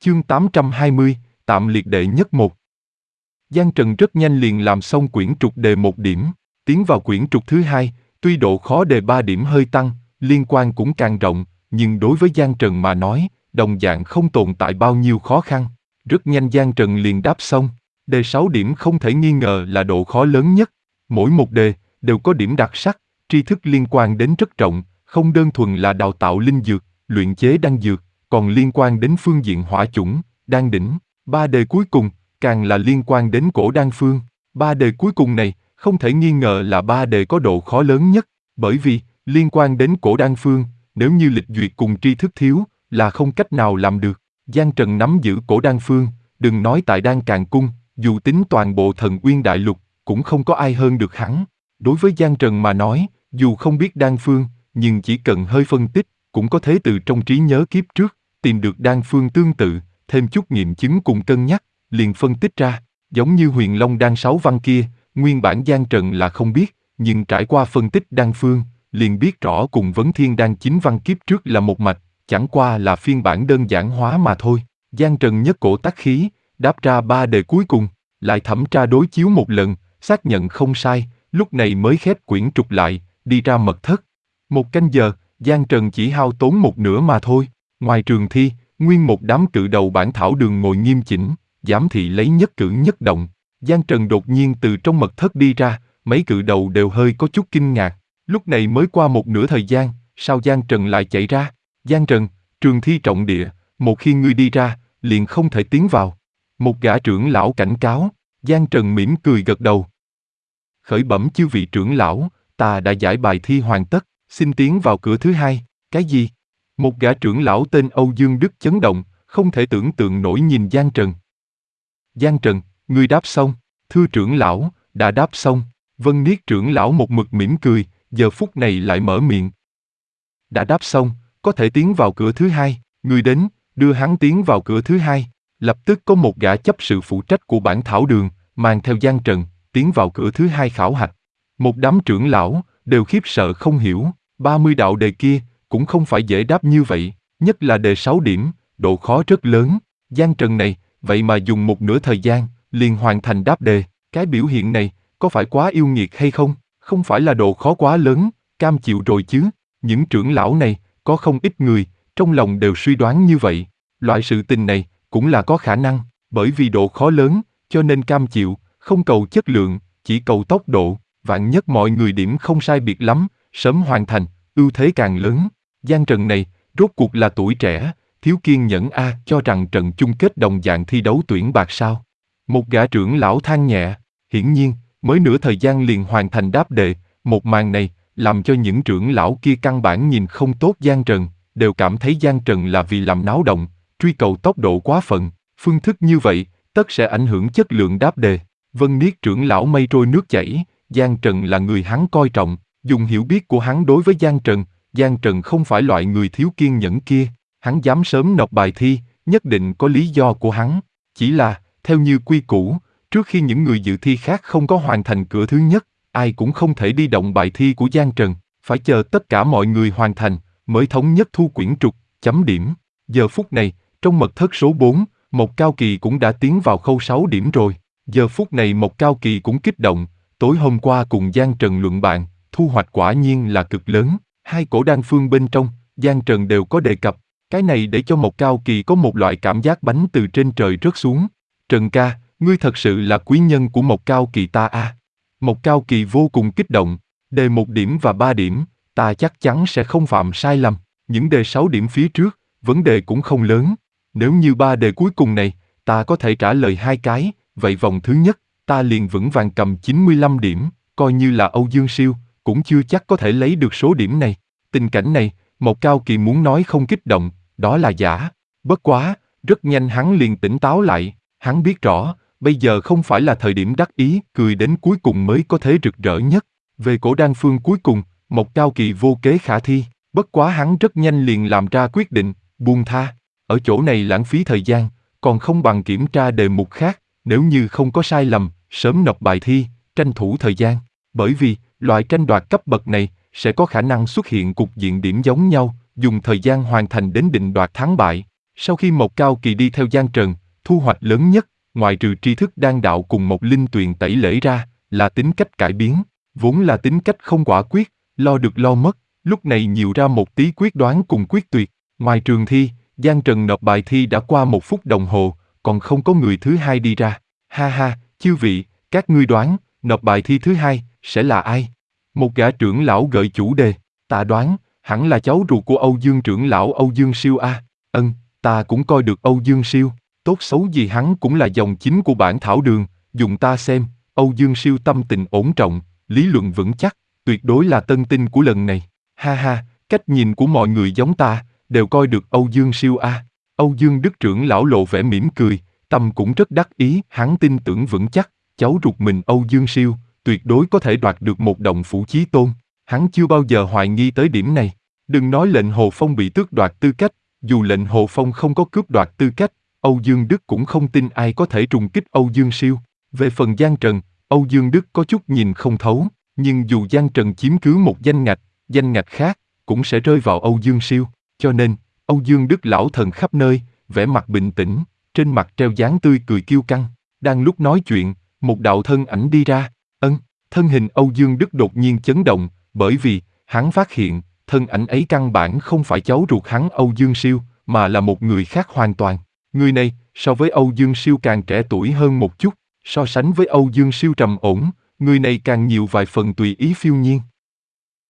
Chương 820, tạm liệt đệ nhất một. Giang Trần rất nhanh liền làm xong quyển trục đề 1 điểm, tiến vào quyển trục thứ 2, tuy độ khó đề 3 điểm hơi tăng, liên quan cũng càng rộng, nhưng đối với Giang Trần mà nói, đồng dạng không tồn tại bao nhiêu khó khăn. Rất nhanh Giang Trần liền đáp xong, đề 6 điểm không thể nghi ngờ là độ khó lớn nhất. Mỗi một đề đều có điểm đặc sắc, tri thức liên quan đến rất rộng, không đơn thuần là đào tạo linh dược, luyện chế đan dược, còn liên quan đến phương diện hỏa chủng, đan đỉnh. 3 đề cuối cùng càng là liên quan đến cổ đan phương. 3 đề cuối cùng này không thể nghi ngờ là 3 đề có độ khó lớn nhất, bởi vì liên quan đến cổ đan phương, nếu như lịch duyệt cùng tri thức thiếu là không cách nào làm được. Giang Trần nắm giữ cổ đan phương, đừng nói tại Đan Càn Cung, dù tính toàn bộ Thần Uyên Đại Lục, cũng không có ai hơn được hắn. Đối với Giang Trần mà nói, dù không biết đan phương, nhưng chỉ cần hơi phân tích, cũng có thể từ trong trí nhớ kiếp trước, tìm được đan phương tương tự, thêm chút nghiệm chứng cùng cân nhắc, liền phân tích ra. Giống như Huyền Long đan 6 văn kia, nguyên bản Giang Trần là không biết, nhưng trải qua phân tích đan phương, liền biết rõ cùng Vấn Thiên đan 9 văn kiếp trước là một mạch, chẳng qua là phiên bản đơn giản hóa mà thôi. Giang Trần nhất cổ tác khí, đáp ra 3 đề cuối cùng, lại thẩm tra đối chiếu một lần, xác nhận không sai, lúc này mới khép quyển trục lại, đi ra mật thất. 1 canh giờ, Giang Trần chỉ hao tốn một nửa mà thôi. Ngoài trường thi, nguyên một đám cự đầu bản thảo đường ngồi nghiêm chỉnh, giám thị lấy nhất cử nhất động. Giang Trần đột nhiên từ trong mật thất đi ra, mấy cự đầu đều hơi có chút kinh ngạc. Lúc này mới qua một nửa thời gian, sao Giang Trần lại chạy ra? Giang Trần, trường thi trọng địa, một khi ngươi đi ra, liền không thể tiến vào. Một gã trưởng lão cảnh cáo. Giang Trần mỉm cười gật đầu. Khởi bẩm chư vị trưởng lão, ta đã giải bài thi hoàn tất, xin tiến vào cửa thứ 2. Cái gì? Một gã trưởng lão tên Âu Dương Đức chấn động, không thể tưởng tượng nổi nhìn Giang Trần. Giang Trần, ngươi đáp xong. Thưa trưởng lão, đã đáp xong. Vân Niết trưởng lão một mực mỉm cười, giờ phút này lại mở miệng. Đã đáp xong, có thể tiến vào cửa thứ 2. Ngươi đến, đưa hắn tiến vào cửa thứ 2. Lập tức có một gã chấp sự phụ trách của bản thảo đường, mang theo Giang Trần, tiến vào cửa thứ 2 khảo hạch. Một đám trưởng lão, đều khiếp sợ không hiểu, 30 đạo đề kia, cũng không phải dễ đáp như vậy, nhất là đề 6 điểm, độ khó rất lớn. Giang Trần này, vậy mà dùng một nửa thời gian, liền hoàn thành đáp đề, cái biểu hiện này, có phải quá yêu nghiệt hay không? Không phải là độ khó quá lớn, cam chịu rồi chứ. Những trưởng lão này, có không ít người, trong lòng đều suy đoán như vậy. Loại sự tình này, cũng là có khả năng, bởi vì độ khó lớn, cho nên cam chịu, không cầu chất lượng, chỉ cầu tốc độ, vạn nhất mọi người điểm không sai biệt lắm, sớm hoàn thành, ưu thế càng lớn. Giang Trần này, rốt cuộc là tuổi trẻ, thiếu kiên nhẫn cho rằng trận chung kết đồng dạng thi đấu tuyển bạc sao. Một gã trưởng lão than nhẹ, hiển nhiên, mới nửa thời gian liền hoàn thành đáp đề, một màn này, làm cho những trưởng lão kia căn bản nhìn không tốt Giang Trần, đều cảm thấy Giang Trần là vì làm náo động, truy cầu tốc độ quá phận, phương thức như vậy, tất sẽ ảnh hưởng chất lượng đáp đề. Vân Niết trưởng lão mây trôi nước chảy, Giang Trần là người hắn coi trọng, dùng hiểu biết của hắn đối với Giang Trần không phải loại người thiếu kiên nhẫn kia, hắn dám sớm nộp bài thi, nhất định có lý do của hắn, chỉ là, theo như quy củ, trước khi những người dự thi khác không có hoàn thành cửa thứ nhất, ai cũng không thể đi động bài thi của Giang Trần, phải chờ tất cả mọi người hoàn thành, mới thống nhất thu quyển trục, chấm điểm. Giờ phút này, trong mật thất số 4, Mộc Cao Kỳ cũng đã tiến vào khâu 6 điểm rồi. Giờ phút này Mộc Cao Kỳ cũng kích động, tối hôm qua cùng Giang Trần luận bàn, thu hoạch quả nhiên là cực lớn. 2 cổ đan phương bên trong, Giang Trần đều có đề cập, cái này để cho Mộc Cao Kỳ có một loại cảm giác bánh từ trên trời rớt xuống. Trần ca, ngươi thật sự là quý nhân của Mộc Cao Kỳ ta à. Mộc Cao Kỳ vô cùng kích động, đề 1 điểm và 3 điểm, ta chắc chắn sẽ không phạm sai lầm. Những đề 6 điểm phía trước, vấn đề cũng không lớn. Nếu như 3 đề cuối cùng này, ta có thể trả lời 2 cái, vậy vòng thứ nhất, ta liền vững vàng cầm 95 điểm, coi như là Âu Dương Siêu, cũng chưa chắc có thể lấy được số điểm này. Tình cảnh này, Mộc Cao Kỳ muốn nói không kích động, đó là giả. Bất quá, rất nhanh hắn liền tỉnh táo lại, hắn biết rõ, bây giờ không phải là thời điểm đắc ý, cười đến cuối cùng mới có thể rực rỡ nhất. Về cổ đan phương cuối cùng, Mộc Cao Kỳ vô kế khả thi, bất quá hắn rất nhanh liền làm ra quyết định, buông tha. Ở chỗ này lãng phí thời gian, còn không bằng kiểm tra đề mục khác, nếu như không có sai lầm, sớm nộp bài thi, tranh thủ thời gian. Bởi vì, loại tranh đoạt cấp bậc này, sẽ có khả năng xuất hiện cục diện điểm giống nhau, dùng thời gian hoàn thành đến định đoạt thắng bại. Sau khi Mộc Cao Kỳ đi theo Giang Trần, thu hoạch lớn nhất, ngoài trừ tri thức đan đạo cùng một linh tuyền tẩy lễ ra, là tính cách cải biến. Vốn là tính cách không quả quyết, lo được lo mất, lúc này nhiều ra một tí quyết đoán cùng quyết tuyệt. Ngoài trường thi, Giang Trần nộp bài thi đã qua 1 phút đồng hồ, còn không có người thứ hai đi ra. Ha ha, chư vị, các ngươi đoán, nộp bài thi thứ hai, sẽ là ai? Một gã trưởng lão gợi chủ đề, ta đoán, hẳn là cháu ruột của Âu Dương trưởng lão Âu Dương Siêu a. Ta cũng coi được Âu Dương Siêu, tốt xấu gì hắn cũng là dòng chính của bản thảo đường, dùng ta xem, Âu Dương Siêu tâm tình ổn trọng, lý luận vững chắc, tuyệt đối là tân tinh của lần này. Ha ha, cách nhìn của mọi người giống ta, đều coi được Âu Dương Siêu a. Âu Dương Đức trưởng lão lộ vẻ mỉm cười, tâm cũng rất đắc ý, hắn tin tưởng vững chắc, cháu ruột mình Âu Dương Siêu, tuyệt đối có thể đoạt được một động phủ chí tôn. Hắn chưa bao giờ hoài nghi tới điểm này. Đừng nói lệnh Hồ Phong bị tước đoạt tư cách, dù lệnh Hồ Phong không có cướp đoạt tư cách, Âu Dương Đức cũng không tin ai có thể trùng kích Âu Dương Siêu. Về phần Giang Trần, Âu Dương Đức có chút nhìn không thấu, nhưng dù Giang Trần chiếm cứ một danh ngạch khác, cũng sẽ rơi vào Âu Dương Siêu. Cho nên, Âu Dương Đức lão thần khắp nơi, vẻ mặt bình tĩnh, trên mặt treo dáng tươi cười kiêu căng. Đang lúc nói chuyện, một đạo thân ảnh đi ra. Thân hình Âu Dương Đức đột nhiên chấn động, bởi vì, hắn phát hiện, thân ảnh ấy căn bản không phải cháu ruột hắn Âu Dương Siêu, mà là một người khác hoàn toàn. Người này, so với Âu Dương Siêu càng trẻ tuổi hơn một chút, so sánh với Âu Dương Siêu trầm ổn, người này càng nhiều vài phần tùy ý phiêu nhiên.